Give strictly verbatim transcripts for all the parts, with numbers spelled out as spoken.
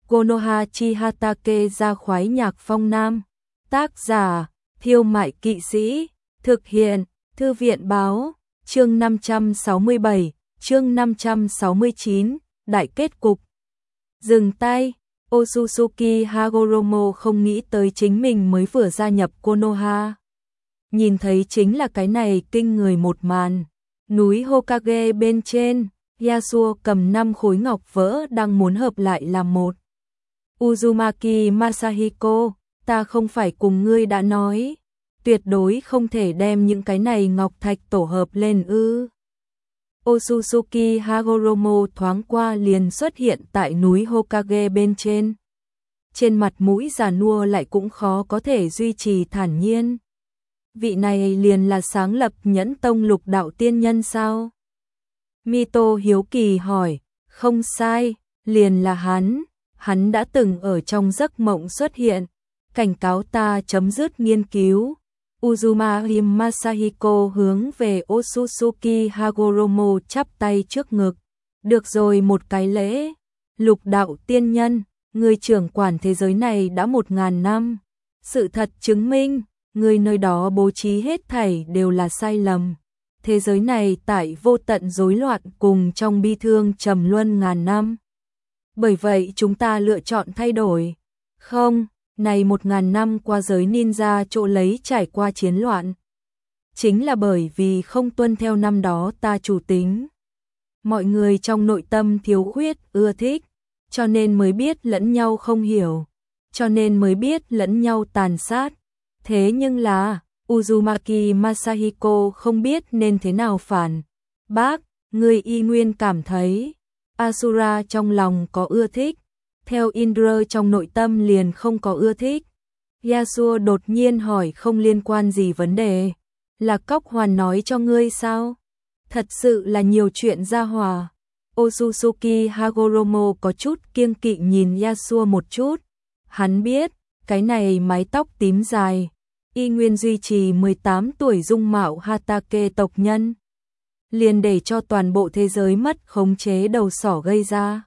Konoha Chihatake ra khoái nhạc phong nam. Tác giả, Thiêu Mại Kỵ Sĩ. Thực hiện, Thư viện Báo. Chương năm trăm sáu mươi bảy, chương năm trăm sáu mươi chín, đại kết cục. Dừng tay, Otsutsuki Hagoromo không nghĩ tới chính mình mới vừa gia nhập Konoha. Nhìn thấy chính là cái này kinh người một màn. Núi Hokage bên trên, Yasuo cầm năm khối ngọc vỡ đang muốn hợp lại làm một. Uzumaki Masahiko, ta không phải cùng ngươi đã nói, tuyệt đối không thể đem những cái này ngọc thạch tổ hợp lên ư. Otsutsuki Hagoromo thoáng qua liền xuất hiện tại núi Hokage bên trên. Trên mặt mũi già nua lại cũng khó có thể duy trì thản nhiên. Vị này liền là sáng lập Nhẫn Tông Lục Đạo Tiên Nhân sao? Mito hiếu kỳ hỏi, không sai, liền là hắn, hắn đã từng ở trong giấc mộng xuất hiện, cảnh cáo ta chấm dứt nghiên cứu. Uzumaki Masahiko hướng về Otsutsuki Hagoromo chắp tay trước ngực. Được rồi, một cái lễ. Lục Đạo Tiên Nhân, người trưởng quản thế giới này đã một ngàn năm. Sự thật chứng minh, người nơi đó bố trí hết thảy đều là sai lầm. Thế giới này tại vô tận rối loạn cùng trong bi thương trầm luân ngàn năm. Bởi vậy chúng ta lựa chọn thay đổi. Không, này một ngàn năm qua giới ninja chỗ lấy trải qua chiến loạn. Chính là bởi vì không tuân theo năm đó ta chủ tính. Mọi người trong nội tâm thiếu khuyết, ưa thích, cho nên mới biết lẫn nhau không hiểu, cho nên mới biết lẫn nhau tàn sát. Thế nhưng là, Uzumaki Masahiko không biết nên thế nào phản. Bác, người y nguyên cảm thấy, Asura trong lòng có ưa thích, theo Indra trong nội tâm liền không có ưa thích. Yasuo đột nhiên hỏi không liên quan gì vấn đề. Là Cóc Hoàn nói cho ngươi sao? Thật sự là nhiều chuyện ra hòa. Otsutsuki Hagoromo có chút kiêng kỵ nhìn Yasuo một chút. Hắn biết, cái này mái tóc tím dài, y nguyên duy trì mười tám tuổi dung mạo Hatake tộc nhân. Liền để cho toàn bộ thế giới mất khống chế đầu sỏ gây ra.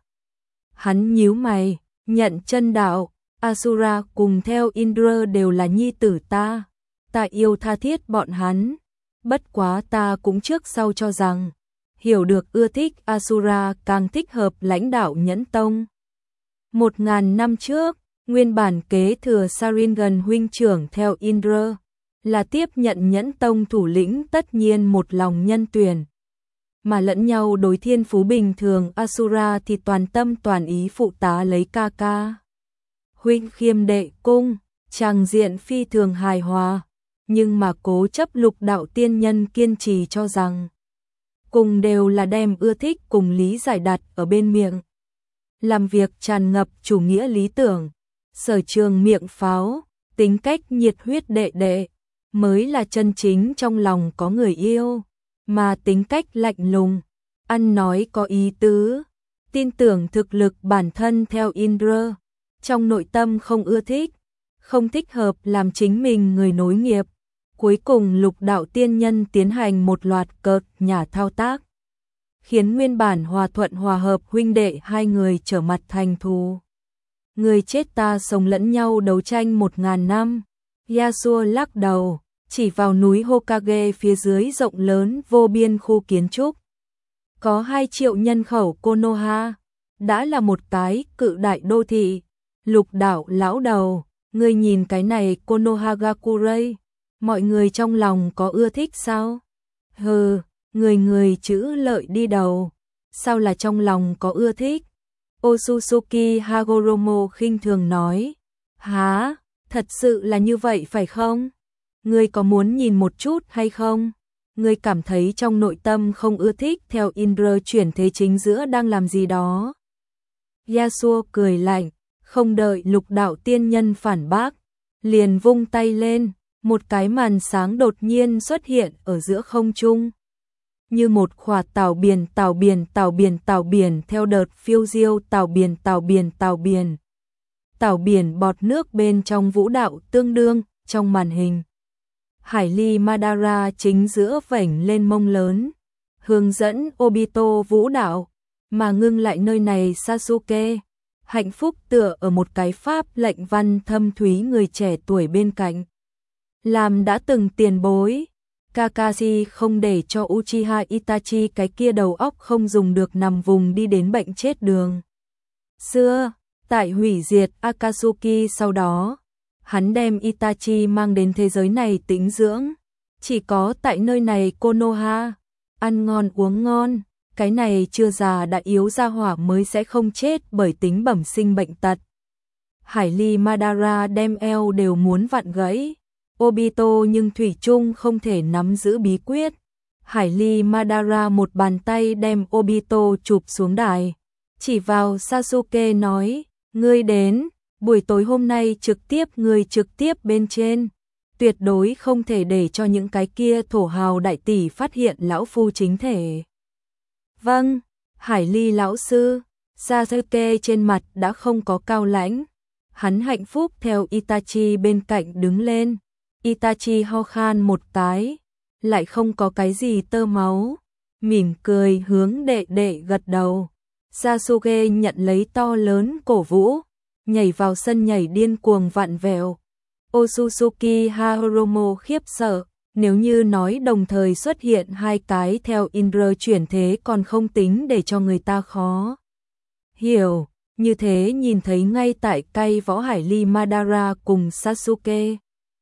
Hắn nhíu mày, nhận chân đạo, Asura cùng theo Indra đều là nhi tử ta. Ta yêu tha thiết bọn hắn. Bất quá ta cũng trước sau cho rằng, hiểu được ưa thích Asura càng thích hợp lãnh đạo Nhẫn Tông. Một ngàn năm trước, nguyên bản kế thừa Sharingan huynh trưởng theo Indra, là tiếp nhận Nhẫn Tông thủ lĩnh tất nhiên một lòng nhân tuyển. Mà lẫn nhau đối thiên phú bình thường Asura thì toàn tâm toàn ý phụ tá lấy ca ca. Huynh khiêm đệ cung, tràng diện phi thường hài hòa, nhưng mà cố chấp Lục Đạo Tiên Nhân kiên trì cho rằng, cùng đều là đem ưa thích cùng lý giải đặt ở bên miệng. Làm việc tràn ngập chủ nghĩa lý tưởng, sở trường miệng pháo, tính cách nhiệt huyết đệ đệ, mới là chân chính trong lòng có người yêu. Mà tính cách lạnh lùng, ăn nói có ý tứ, tin tưởng thực lực bản thân theo Indra, trong nội tâm không ưa thích, không thích hợp làm chính mình người nối nghiệp. Cuối cùng Lục Đạo Tiên Nhân tiến hành một loạt cợt nhả thao tác, khiến nguyên bản hòa thuận hòa hợp huynh đệ hai người trở mặt thành thù. Người chết ta sống lẫn nhau đấu tranh một ngàn năm. Yasuo lắc đầu, chỉ vào núi Hokage phía dưới rộng lớn vô biên khu kiến trúc. Có hai triệu nhân khẩu Konoha, đã là một cái cự đại đô thị. Lục Đạo lão đầu, ngươi nhìn cái này Konohagakure, mọi người trong lòng có ưa thích sao? Hừ, người người chữ lợi đi đầu, sao là trong lòng có ưa thích? Otsutsuki Hagoromo khinh thường nói, há, thật sự là như vậy phải không? Ngươi có muốn nhìn một chút hay không? Ngươi cảm thấy trong nội tâm không ưa thích theo Indra chuyển thế chính giữa đang làm gì đó. Yasuo cười lạnh, không đợi Lục Đạo Tiên Nhân phản bác, liền vung tay lên, một cái màn sáng đột nhiên xuất hiện ở giữa không trung. Như một khỏa tảo biển tảo biển tảo biển tảo biển theo đợt phiêu diêu tảo biển tảo biển tảo biển. Tảo biển bọt nước bên trong vũ đạo tương đương, trong màn hình. Hải ly Madara chính giữa vảnh lên mông lớn, hướng dẫn Obito vũ đạo, mà ngưng lại nơi này Sasuke. hạnh phúc tựa ở một cái pháp lệnh văn thâm thúy người trẻ tuổi bên cạnh. Làm đã từng tiền bối, Kakashi không để cho Uchiha Itachi cái kia đầu óc không dùng được nằm vùng đi đến bệnh chết đường. Xưa, tại hủy diệt Akatsuki sau đó, hắn đem Itachi mang đến thế giới này tĩnh dưỡng. Chỉ có tại nơi này Konoha, ăn ngon uống ngon, cái này chưa già đã yếu ra hỏa mới sẽ không chết bởi tính bẩm sinh bệnh tật. Hải Ly Madara đem eo đều muốn vặn gãy. Obito nhưng thủy chung không thể nắm giữ bí quyết. Hải Ly Madara một bàn tay đem Obito chụp xuống đài, chỉ vào Sasuke nói, ngươi đến, buổi tối hôm nay trực tiếp ngươi trực tiếp bên trên, tuyệt đối không thể để cho những cái kia thổ hào đại tỷ phát hiện lão phu chính thể. Vâng, Hải Ly lão sư. Sasuke trên mặt đã không có cao lãnh, hắn hạnh phúc theo Itachi bên cạnh đứng lên. Itachi ho khan một cái, lại không có cái gì tơ máu, mỉm cười hướng đệ đệ gật đầu. Sasuke nhận lấy to lớn cổ vũ, nhảy vào sân nhảy điên cuồng vặn vẹo. Otsutsuki Hagoromo khiếp sợ, nếu như nói đồng thời xuất hiện hai cái theo Indra chuyển thế còn không tính để cho người ta khó hiểu, như thế nhìn thấy ngay tại cây võ Hải Ly Madara cùng Sasuke.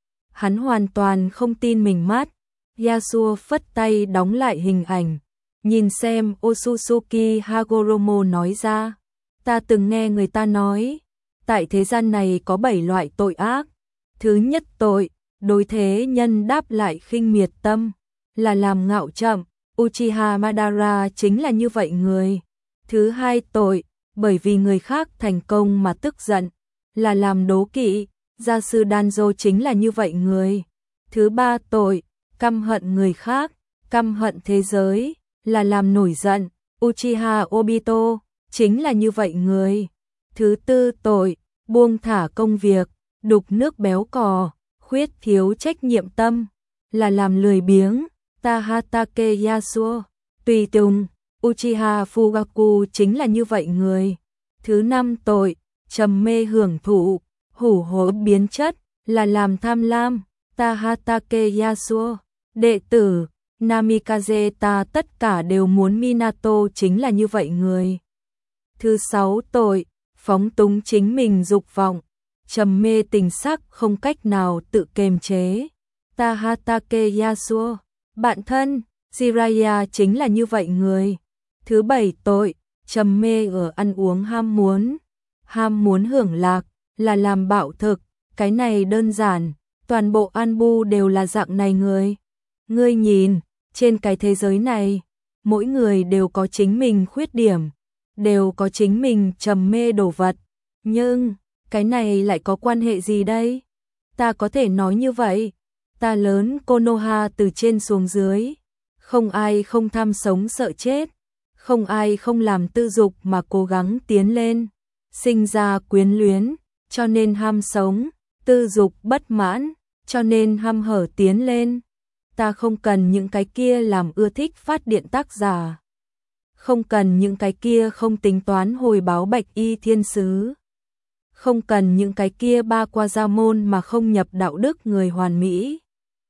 Hắn hoàn toàn không tin mình mắt. Yasuo phất tay đóng lại hình ảnh, nhìn xem. Otsutsuki Hagoromo nói ra, ta từng nghe người ta nói, tại thế gian này có bảy loại tội ác. Thứ nhất tội, đối thế nhân đáp lại khinh miệt tâm, là làm ngạo chậm. Uchiha Madara chính là như vậy người. Thứ hai tội, bởi vì người khác thành công mà tức giận, là làm đố kỵ. Gia sư Danzo chính là như vậy người. Thứ ba tội, căm hận người khác, căm hận thế giới, là làm nổi giận. Uchiha Obito chính là như vậy người. Thứ tư tội, buông thả công việc, đục nước béo cò, khuyết thiếu trách nhiệm tâm, là làm lười biếng. Tahatake Yasuo, tùy tùng. Uchiha Fugaku chính là như vậy người. Thứ năm tội, trầm mê hưởng thụ, hủ hối biến chất, là làm tham lam. Tahatake Yasuo, đệ tử Namikaze ta tất cả đều muốn Minato chính là như vậy người. Thứ sáu tội, phóng túng chính mình dục vọng, trầm mê tình sắc không cách nào tự kiềm chế. Tahatake Yasuo, bạn thân Jiraiya chính là như vậy người. Thứ bảy tội, trầm mê ở ăn uống ham muốn, ham muốn hưởng lạc, là làm bạo thực. Cái này đơn giản, toàn bộ Anbu đều là dạng này người. Ngươi nhìn, trên cái thế giới này, mỗi người đều có chính mình khuyết điểm, đều có chính mình trầm mê đồ vật. Nhưng, cái này lại có quan hệ gì đây? Ta có thể nói như vậy, ta lớn Konoha từ trên xuống dưới, không ai không tham sống sợ chết, không ai không làm tư dục mà cố gắng tiến lên, sinh ra quyến luyến, cho nên ham sống, tư dục bất mãn, cho nên ham hở tiến lên. Ta không cần những cái kia làm ưa thích phát điện tác giả, không cần những cái kia không tính toán hồi báo bạch y thiên sứ, không cần những cái kia ba qua gia môn mà không nhập đạo đức người hoàn mỹ.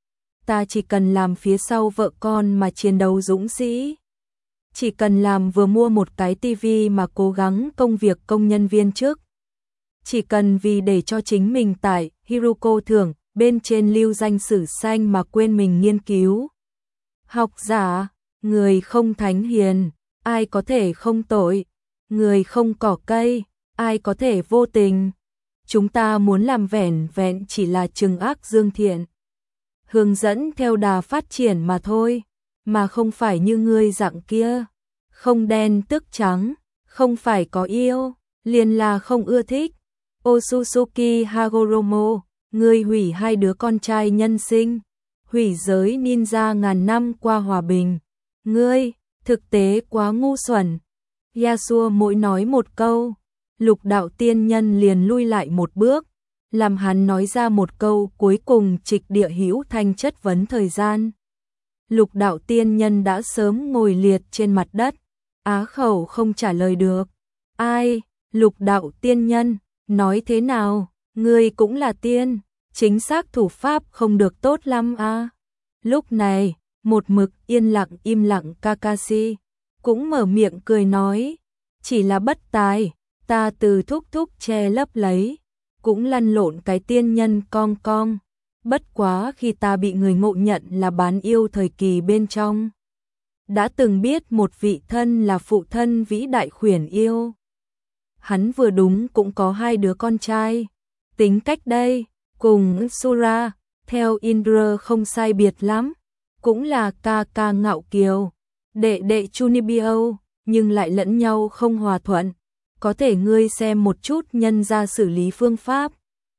Ta chỉ cần làm phía sau vợ con mà chiến đấu dũng sĩ, chỉ cần làm vừa mua một cái tivi mà cố gắng công việc công nhân viên chức, chỉ cần vì để cho chính mình tại Hiruko thưởng bên trên lưu danh sử xanh mà quên mình nghiên cứu. Học giả, người không thánh hiền, ai có thể không tội, người không cỏ cây, ai có thể vô tình. Chúng ta muốn làm vẻn vẹn chỉ là trừng ác dương thiện, hướng dẫn theo đà phát triển mà thôi, mà không phải như ngươi dạng kia, không đen tức trắng, không phải có yêu, liền là không ưa thích. Otsutsuki Hagoromo, ngươi hủy hai đứa con trai nhân sinh, hủy giới ninja ngàn năm qua hòa bình, ngươi thực tế quá ngu xuẩn. Yasuo mỗi nói một câu, Lục đạo tiên nhân liền lui lại một bước, làm hắn nói ra một câu cuối cùng trịch địa hữu thanh chất vấn thời gian. Lục đạo tiên nhân đã sớm ngồi liệt trên mặt đất, á khẩu không trả lời được. Ai, Lục đạo tiên nhân, nói thế nào, ngươi cũng là tiên, chính xác thủ pháp không được tốt lắm à. Lúc này, một mực yên lặng im lặng Kakashi cũng mở miệng cười nói, chỉ là bất tài, ta từ thúc thúc che lấp lấy, cũng lăn lộn cái tiên nhân cong cong, bất quá khi ta bị người ngộ nhận là bán yêu thời kỳ bên trong. Đã từng biết một vị thân là phụ thân vĩ đại khuyển yêu. Hắn vừa đúng cũng có hai đứa con trai, tính cách đây, cùng Sura, theo Indra không sai biệt lắm, cũng là ca ca ngạo kiều, đệ đệ Chunibyo, nhưng lại lẫn nhau không hòa thuận. Có thể ngươi xem một chút nhân ra xử lý phương pháp.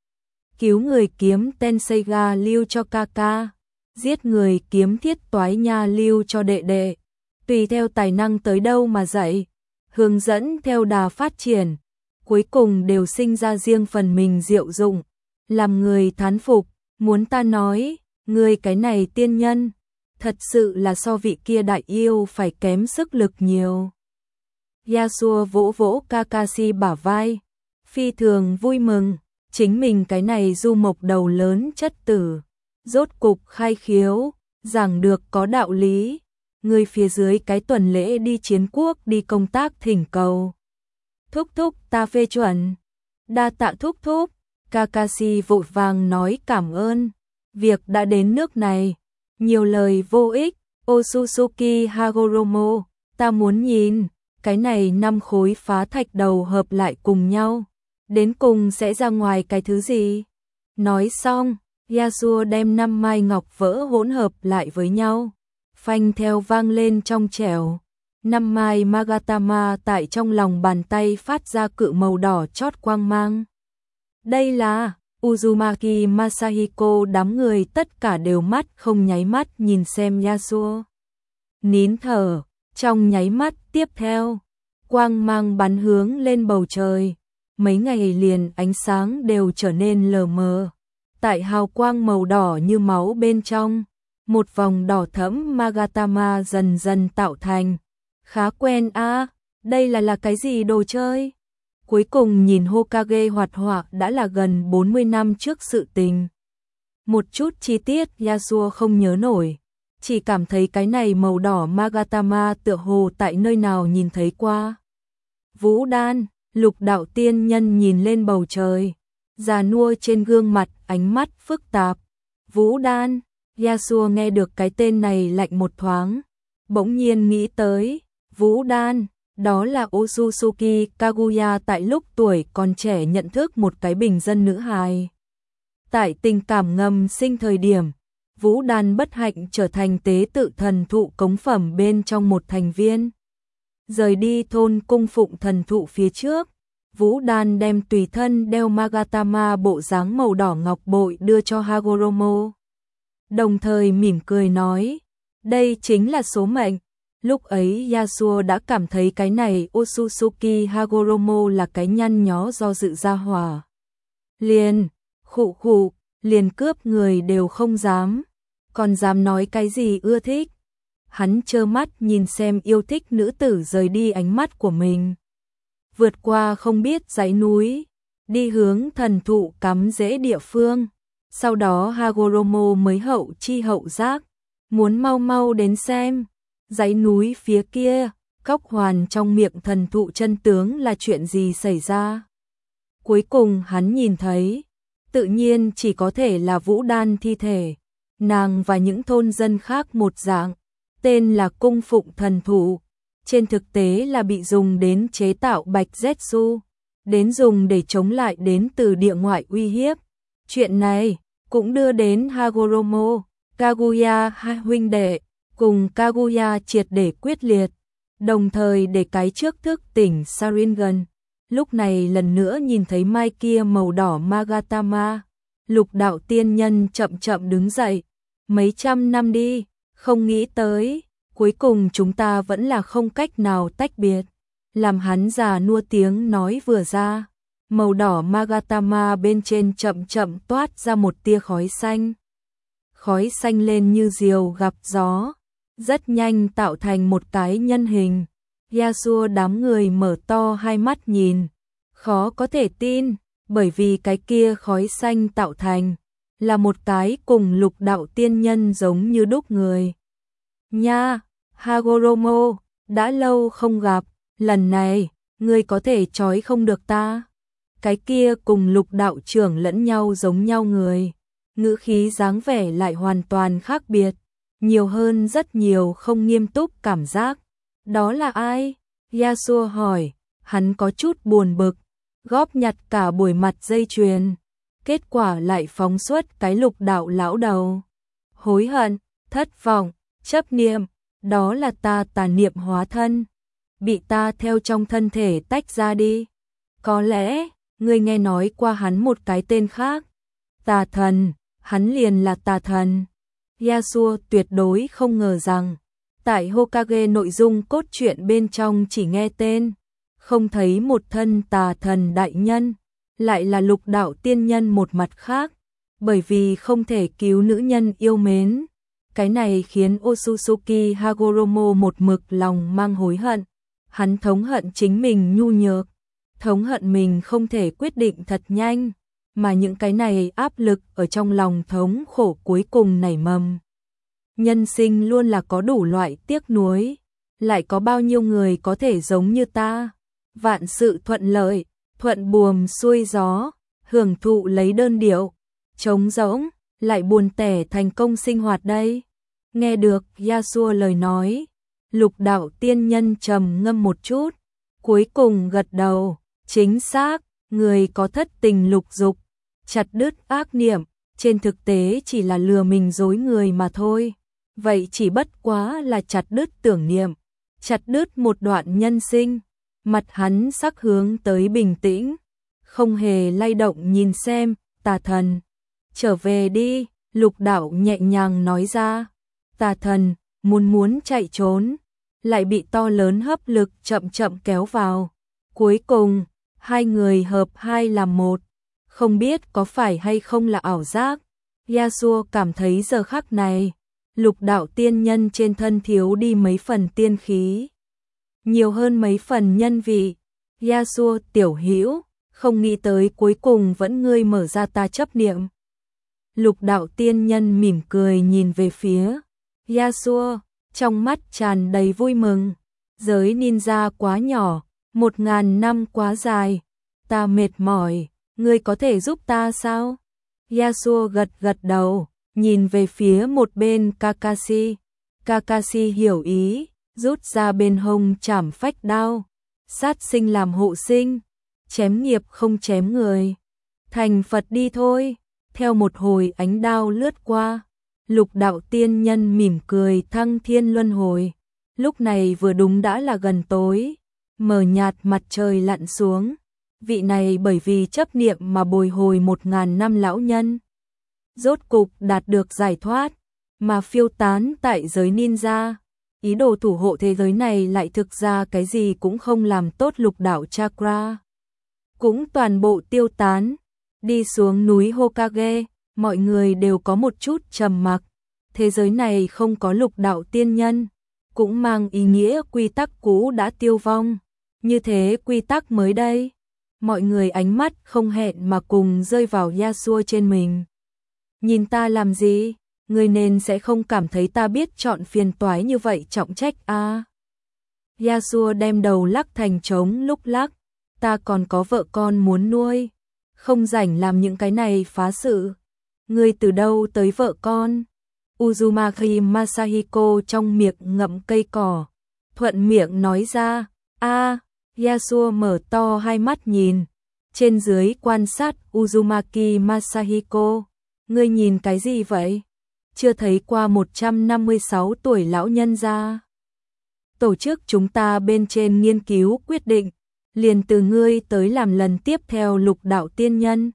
Cứu người kiếm Tenseiga lưu cho ca ca, giết người kiếm Thiết Toái Nha lưu cho đệ đệ, tùy theo tài năng tới đâu mà dạy, hướng dẫn theo đà phát triển, cuối cùng đều sinh ra riêng phần mình diệu dụng, làm người thán phục. Muốn ta nói, ngươi cái này tiên nhân, thật sự là so vị kia đại yêu phải kém sức lực nhiều. Yasuo vỗ vỗ Kakashi bả vai, phi thường vui mừng, chính mình cái này du mộc đầu lớn chất tử, rốt cục khai khiếu, giảng được có đạo lý, người phía dưới cái tuần lễ đi chiến quốc đi công tác thỉnh cầu. Thúc thúc ta phê chuẩn, đa tạ thúc thúc, Kakashi vội vàng nói cảm ơn, việc đã đến nước này, nhiều lời vô ích, Otsutsuki Hagoromo, ta muốn nhìn, cái này năm khối phá thạch đầu hợp lại cùng nhau, đến cùng sẽ ra ngoài cái thứ gì? Nói xong, Yasuo đem năm mai ngọc vỡ hỗn hợp lại với nhau, phanh theo vang lên trong trẻo. Năm mai Magatama tại trong lòng bàn tay phát ra cự màu đỏ chót quang mang. Đây là Uzumaki Masahiko, đám người tất cả đều mắt không nháy mắt nhìn xem Yasuo. Nín thở, trong nháy mắt tiếp theo, quang mang bắn hướng lên bầu trời, mấy ngày liền ánh sáng đều trở nên lờ mờ. Tại hào quang màu đỏ như máu bên trong, một vòng đỏ thẫm Magatama dần dần tạo thành. Khá quen a, à, đây là là cái gì đồ chơi? Cuối cùng nhìn Hokage hoạt họa đã là gần bốn mươi năm trước sự tình. Một chút chi tiết Yasuo không nhớ nổi, chỉ cảm thấy cái này màu đỏ Magatama tựa hồ tại nơi nào nhìn thấy qua. Vũ đan, lục đạo tiên nhân nhìn lên bầu trời, già nua trên gương mặt ánh mắt phức tạp. Vũ đan, Yasuo nghe được cái tên này lạnh một thoáng, bỗng nhiên nghĩ tới, Vũ đan, đó là Otsutsuki Kaguya tại lúc tuổi còn trẻ nhận thức một cái bình dân nữ hài. Tại tình cảm ngầm sinh thời điểm, Vũ đan bất hạnh trở thành tế tự thần thụ cống phẩm bên trong một thành viên. Rời đi thôn cung phụng thần thụ phía trước, Vũ đan đem tùy thân đeo Magatama bộ dáng màu đỏ ngọc bội đưa cho Hagoromo. Đồng thời mỉm cười nói, đây chính là số mệnh. Lúc ấy Yasuo đã cảm thấy cái này Otsutsuki Hagoromo là cái nhăn nhó do dự ra hỏa. Liền, khụ khụ, liền cướp người đều không dám, còn dám nói cái gì ưa thích. Hắn trơ mắt nhìn xem yêu thích nữ tử rời đi ánh mắt của mình. Vượt qua không biết dãy núi, đi hướng thần thụ cắm rễ địa phương. Sau đó Hagoromo mới hậu chi hậu giác, muốn mau mau đến xem. Dãy núi phía kia, Cóc Hoàn trong miệng thần thụ chân tướng là chuyện gì xảy ra. Cuối cùng hắn nhìn thấy, tự nhiên chỉ có thể là Vũ đan thi thể. Nàng và những thôn dân khác một dạng, tên là cung phụng thần thụ. Trên thực tế là bị dùng đến chế tạo bạch Zetsu, đến dùng để chống lại đến từ địa ngoại uy hiếp. Chuyện này cũng đưa đến Hagoromo, Kaguya hai huynh đệ cùng Kaguya triệt để quyết liệt, đồng thời để cái trước thức tỉnh Sharingan. Lúc này lần nữa nhìn thấy mai kia màu đỏ Magatama, lục đạo tiên nhân chậm chậm đứng dậy. Mấy trăm năm đi, không nghĩ tới, cuối cùng chúng ta vẫn là không cách nào tách biệt. Làm hắn già nua tiếng nói vừa ra, màu đỏ Magatama bên trên chậm chậm toát ra một tia khói xanh. Khói xanh lên như diều gặp gió, rất nhanh tạo thành một cái nhân hình. Yasuo đám người mở to hai mắt nhìn, Khó có thể tin, bởi vì cái kia khói xanh tạo thành là một cái cùng lục đạo tiên nhân giống như đúc người. Nha, Hagoromo, đã lâu không gặp, lần này, ngươi có thể trói không được ta. Cái kia cùng lục đạo trưởng lẫn nhau giống nhau người, ngữ khí dáng vẻ lại hoàn toàn khác biệt, nhiều hơn rất nhiều không nghiêm túc cảm giác. Đó là ai? Yasuo hỏi, hắn có chút buồn bực, góp nhặt cả buổi mặt dây chuyền, kết quả lại phóng xuất cái lục đạo lão đầu. Hối hận, thất vọng, chấp niệm, đó là ta tà niệm hóa thân, bị ta theo trong thân thể tách ra đi. Có lẽ, ngươi nghe nói qua hắn một cái tên khác, tà thần, hắn liền là tà thần. Yasuo tuyệt đối không ngờ rằng, tại Hokage nội dung cốt truyện bên trong chỉ nghe tên, không thấy một thân tà thần đại nhân, lại là lục đạo tiên nhân một mặt khác, bởi vì không thể cứu nữ nhân yêu mến. Cái này khiến Otsutsuki Hagoromo một mực lòng mang hối hận, hắn thống hận chính mình nhu nhược, thống hận mình không thể quyết định thật nhanh, mà những cái này áp lực ở trong lòng thống khổ cuối cùng nảy mầm. Nhân sinh luôn là có đủ loại tiếc nuối, lại có bao nhiêu người có thể giống như ta, vạn sự thuận lợi, thuận buồm xuôi gió, hưởng thụ lấy đơn điệu, trống rỗng, lại buồn tẻ thành công sinh hoạt đây. Nghe được Yasuo lời nói, lục đạo tiên nhân trầm ngâm một chút, cuối cùng gật đầu, chính xác, người có thất tình lục dục, chặt đứt ác niệm, trên thực tế chỉ là lừa mình dối người mà thôi. Vậy chỉ bất quá là chặt đứt tưởng niệm, chặt đứt một đoạn nhân sinh. Mặt hắn sắc hướng tới bình tĩnh, không hề lay động nhìn xem, tà thần. Trở về đi, lục đạo nhẹ nhàng nói ra. Tà thần, muốn muốn chạy trốn, lại bị to lớn hấp lực chậm chậm kéo vào. Cuối cùng, hai người hợp hai làm một. Không biết có phải hay không là ảo giác. Yasuo cảm thấy giờ khắc này, lục đạo tiên nhân trên thân thiếu đi mấy phần tiên khí, nhiều hơn mấy phần nhân vị. Yasuo tiểu hữu, không nghĩ tới cuối cùng vẫn ngươi mở ra ta chấp niệm. Lục đạo tiên nhân mỉm cười nhìn về phía Yasuo, trong mắt tràn đầy vui mừng. Giới ninja quá nhỏ, một ngàn năm quá dài, ta mệt mỏi, ngươi có thể giúp ta sao? Yasuo gật gật đầu, nhìn về phía một bên Kakashi. Kakashi hiểu ý, rút ra bên hông chảm phách đao, sát sinh làm hộ sinh, chém nghiệp không chém người. Thành Phật đi thôi. Theo một hồi ánh đao lướt qua, lục đạo tiên nhân mỉm cười thăng thiên luân hồi. Lúc này vừa đúng đã là gần tối, mờ nhạt mặt trời lặn xuống. Vị này bởi vì chấp niệm mà bồi hồi một ngàn năm lão nhân, rốt cục đạt được giải thoát, mà phiêu tán tại giới ninja. Ý đồ thủ hộ thế giới này lại thực ra cái gì cũng không làm tốt, lục đạo chakra cũng toàn bộ tiêu tán. Đi xuống núi Hokage, mọi người đều có một chút trầm mặc. Thế giới này không có lục đạo tiên nhân, cũng mang ý nghĩa quy tắc cũ đã tiêu vong. Như thế quy tắc mới đây. Mọi người ánh mắt không hẹn mà cùng rơi vào Yasuo trên mình. Nhìn ta làm gì? Người nên sẽ không cảm thấy ta biết chọn phiền toái như vậy trọng trách a. À? Yasuo đem đầu lắc thành trống lúc lắc. Ta còn có vợ con muốn nuôi, không rảnh làm những cái này phá sự. Ngươi từ đâu tới vợ con? Uzumaki Masahiko trong miệng ngậm cây cỏ, thuận miệng nói ra. A, à, Yasuo mở to hai mắt nhìn, trên dưới quan sát Uzumaki Masahiko. Ngươi nhìn cái gì vậy? Chưa thấy qua một trăm năm mươi sáu tuổi lão nhân ra. Tổ chức chúng ta bên trên nghiên cứu quyết định, liền từ ngươi tới làm lần tiếp theo lục đạo tiên nhân.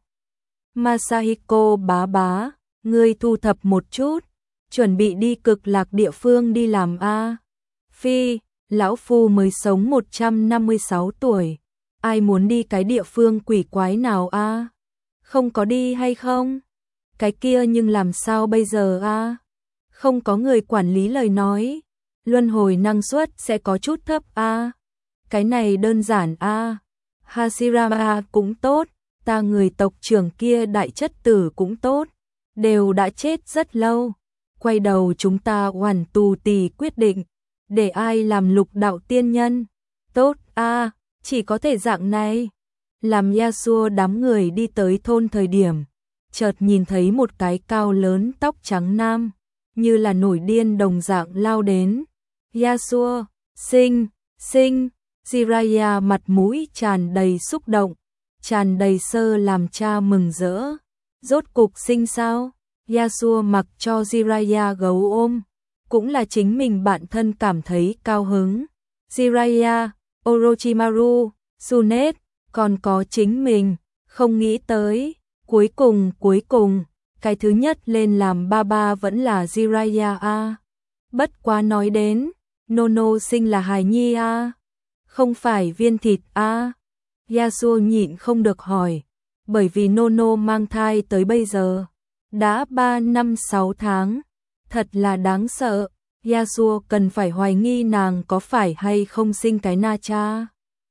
Masahiko bá bá, ngươi thu thập một chút, chuẩn bị đi cực lạc địa phương đi làm a. Phi, lão phu mới sống một trăm năm mươi sáu tuổi, ai muốn đi cái địa phương quỷ quái nào a? Không có đi hay không? Cái kia nhưng làm sao bây giờ a? Không có người quản lý lời nói, luân hồi năng suất sẽ có chút thấp a. Cái này đơn giản a. Hashirama cũng tốt, ta người tộc trưởng kia đại chất tử cũng tốt, đều đã chết rất lâu. Quay đầu chúng ta hoàn tù tì quyết định, để ai làm lục đạo tiên nhân. Tốt a, chỉ có thể dạng này. Làm Yasuo đám người đi tới thôn thời điểm, chợt nhìn thấy một cái cao lớn tóc trắng nam, như là nổi điên đồng dạng lao đến. Yasuo, sinh, sinh, Jiraiya mặt mũi tràn đầy xúc động, tràn đầy sơ làm cha mừng rỡ. Rốt cục sinh sao? Yasuo mặc cho Jiraiya gấu ôm, cũng là chính mình bản thân cảm thấy cao hứng. Jiraiya, Orochimaru, Tsunade, còn có chính mình, không nghĩ tới, cuối cùng, cuối cùng, cái thứ nhất lên làm ba ba vẫn là Jiraiya a. Bất quá nói đến, Nono sinh là hài nhi a, không phải viên thịt a. Yasuo nhịn không được hỏi, bởi vì Nono mang thai tới bây giờ đã ba năm sáu tháng, thật là đáng sợ. Yasuo cần phải hoài nghi nàng có phải hay không sinh cái na cha.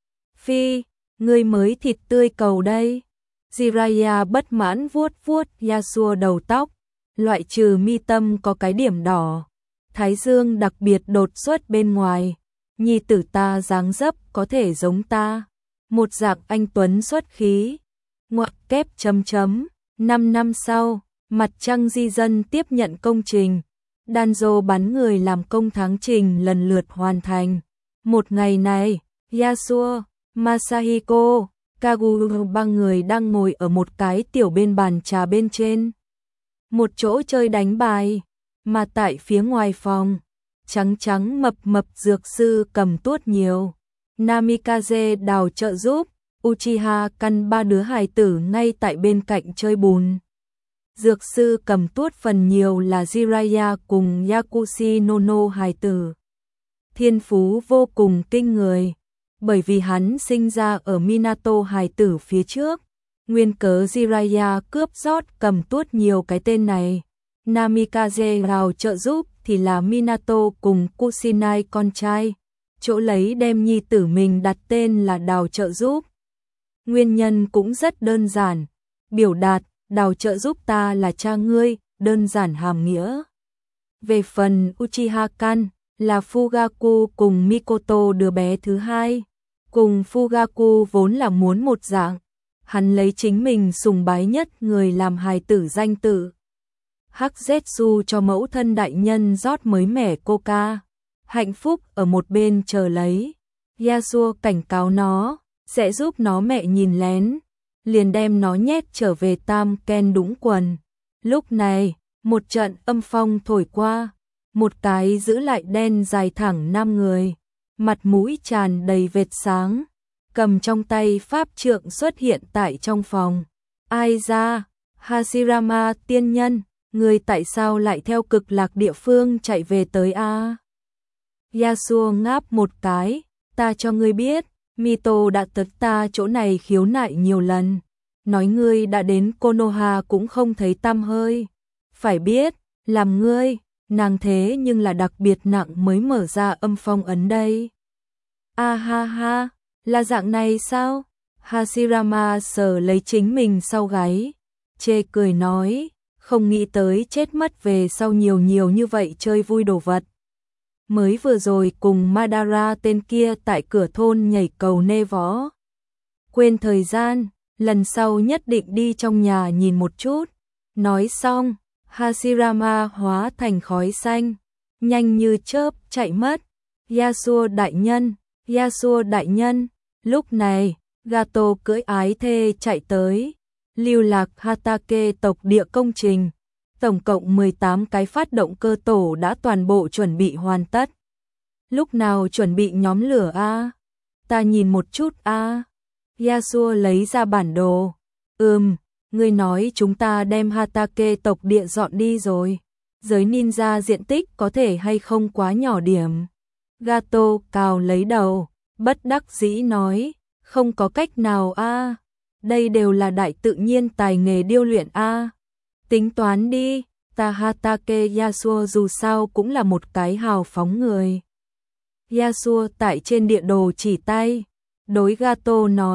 Phi, ngươi mới thịt tươi cầu đây. Jiraiya bất mãn vuốt vuốt Yasuo đầu tóc, loại trừ mi tâm có cái điểm đỏ, thái dương đặc biệt đột xuất bên ngoài. Nhi tử ta dáng dấp có thể giống ta, một dạng anh tuấn xuất khí. Ngoặc kép chấm chấm. Năm năm sau, mặt trăng di dân tiếp nhận công trình. Danzo bắn người làm công tháng trình lần lượt hoàn thành. Một ngày này, Yasuo, Masahiko, Kaguru ba người đang ngồi ở một cái tiểu bên bàn trà bên trên. Một chỗ chơi đánh bài, mà tại phía ngoài phòng, trắng trắng mập mập dược sư cầm tuốt nhiều. Namikaze đào trợ giúp, Uchiha căn ba đứa hài tử ngay tại bên cạnh chơi bùn. Dược sư cầm tuốt phần nhiều là Jiraiya cùng Yakushi Nono hài tử. Thiên phú vô cùng kinh người, bởi vì hắn sinh ra ở Minato hài tử phía trước. Nguyên cớ Jiraiya cướp rót cầm tuốt nhiều cái tên này. Namikaze rào trợ giúp thì là Minato cùng Kusinai con trai, chỗ lấy đem nhi tử mình đặt tên là đào trợ giúp. Nguyên nhân cũng rất đơn giản, biểu đạt đào trợ giúp ta là cha ngươi, đơn giản hàm nghĩa. Về phần Uchiha Kan, là Fugaku cùng Mikoto đứa bé thứ hai, cùng Fugaku vốn là muốn một dạng, hắn lấy chính mình sùng bái nhất người làm hài tử danh tự. Hắc Zetsu cho mẫu thân đại nhân rót mới mẻ coca, hạnh phúc ở một bên chờ lấy. Yasuo cảnh cáo nó, sẽ giúp nó mẹ nhìn lén, liền đem nó nhét trở về tam ken đũng quần. Lúc này, một trận âm phong thổi qua, một cái giữ lại đen dài thẳng năm người, mặt mũi tràn đầy vệt sáng, cầm trong tay pháp trượng xuất hiện tại trong phòng. Ai ra, Hashirama tiên nhân, người tại sao lại theo cực lạc địa phương chạy về tới a? Yasuo ngáp một cái, ta cho ngươi biết, Mito đã tới ta chỗ này khiếu nại nhiều lần, nói ngươi đã đến Konoha cũng không thấy tăm hơi. Phải biết, làm ngươi, nàng thế nhưng là đặc biệt nặng mới mở ra âm phong ấn đây. A ha ha, là dạng này sao? Hashirama sờ lấy chính mình sau gáy, chê cười nói, không nghĩ tới chết mất về sau nhiều nhiều như vậy chơi vui đồ vật. Mới vừa rồi cùng Madara tên kia tại cửa thôn nhảy cầu nê võ. Quên thời gian, lần sau nhất định đi trong nhà nhìn một chút. Nói xong, Hashirama hóa thành khói xanh, nhanh như chớp chạy mất. Yasuo đại nhân, Yasuo đại nhân, lúc này, Gato cưỡi ái thê chạy tới. Lưu lạc Hatake tộc địa công trình, tổng cộng mười tám cái phát động cơ tổ đã toàn bộ chuẩn bị hoàn tất. Lúc nào chuẩn bị nhóm lửa a? Ta nhìn một chút a. Yasuo lấy ra bản đồ. Ừm, ngươi nói chúng ta đem Hatake tộc địa dọn đi rồi. Giới ninja diện tích có thể hay không quá nhỏ điểm. Gato cào lấy đầu, bất đắc dĩ nói, không có cách nào a. Đây đều là đại tự nhiên tài nghề điêu luyện a. Tính toán đi, ta Hatake Yasuo dù sao cũng là một cái hào phóng người. Yasuo tại trên địa đồ chỉ tay, đối Gato nói,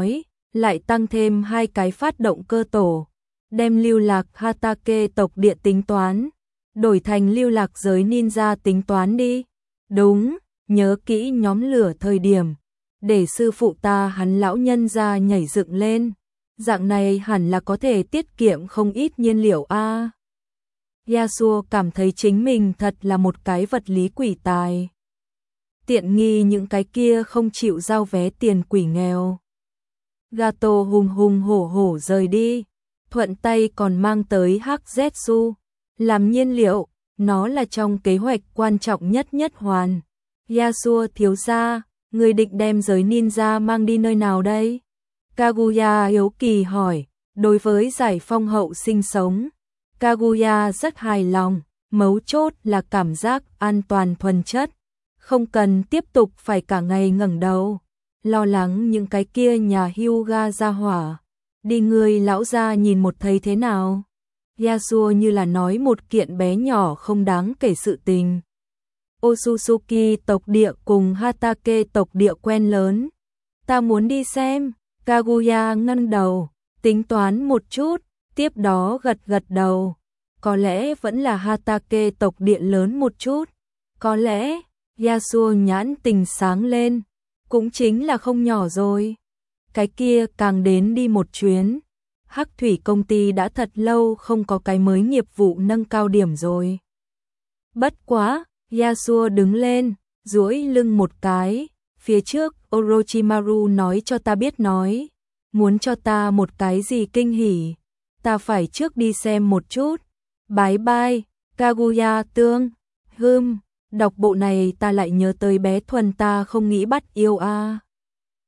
lại tăng thêm hai cái phát động cơ tổ, đem lưu lạc Hatake tộc địa tính toán, đổi thành lưu lạc giới ninja tính toán đi. Đúng, nhớ kỹ nhóm lửa thời điểm, để sư phụ ta hắn lão nhân ra nhảy dựng lên, dạng này hẳn là có thể tiết kiệm không ít nhiên liệu a. À. Yasuo cảm thấy chính mình thật là một cái vật lý quỷ tài. Tiện nghi những cái kia không chịu giao vé tiền quỷ nghèo. Gato hùng hùng hổ hổ rời đi, thuận tay còn mang tới hắc Zetsu, làm nhiên liệu, nó là trong kế hoạch quan trọng nhất nhất hoàn. Yasuo thiếu gia, người định đem giới ninja mang đi nơi nào đây? Kaguya hiếu kỳ hỏi, đối với giải phong hậu sinh sống, Kaguya rất hài lòng, mấu chốt là cảm giác an toàn thuần chất, không cần tiếp tục phải cả ngày ngẩng đầu, lo lắng những cái kia nhà Hyuga ra hỏa. Đi người lão gia nhìn một thấy thế nào? Yasuo như là nói một kiện bé nhỏ không đáng kể sự tình. Otsutsuki tộc địa cùng Hatake tộc địa quen lớn. Ta muốn đi xem. Kaguya ngẩng đầu, tính toán một chút, tiếp đó gật gật đầu. Có lẽ vẫn là Hatake tộc địa lớn một chút. Có lẽ, Yasuo nhãn tình sáng lên, cũng chính là không nhỏ rồi. Cái kia càng đến đi một chuyến. Hắc thủy công ty đã thật lâu không có cái mới nghiệp vụ nâng cao điểm rồi. Bất quá, Yasuo đứng lên, duỗi lưng một cái, phía trước Orochimaru nói cho ta biết nói, muốn cho ta một cái gì kinh hỉ, ta phải trước đi xem một chút. Bái bai, Kaguya tương, hưm, đọc bộ này ta lại nhớ tới bé thuần ta không nghĩ bắt yêu a.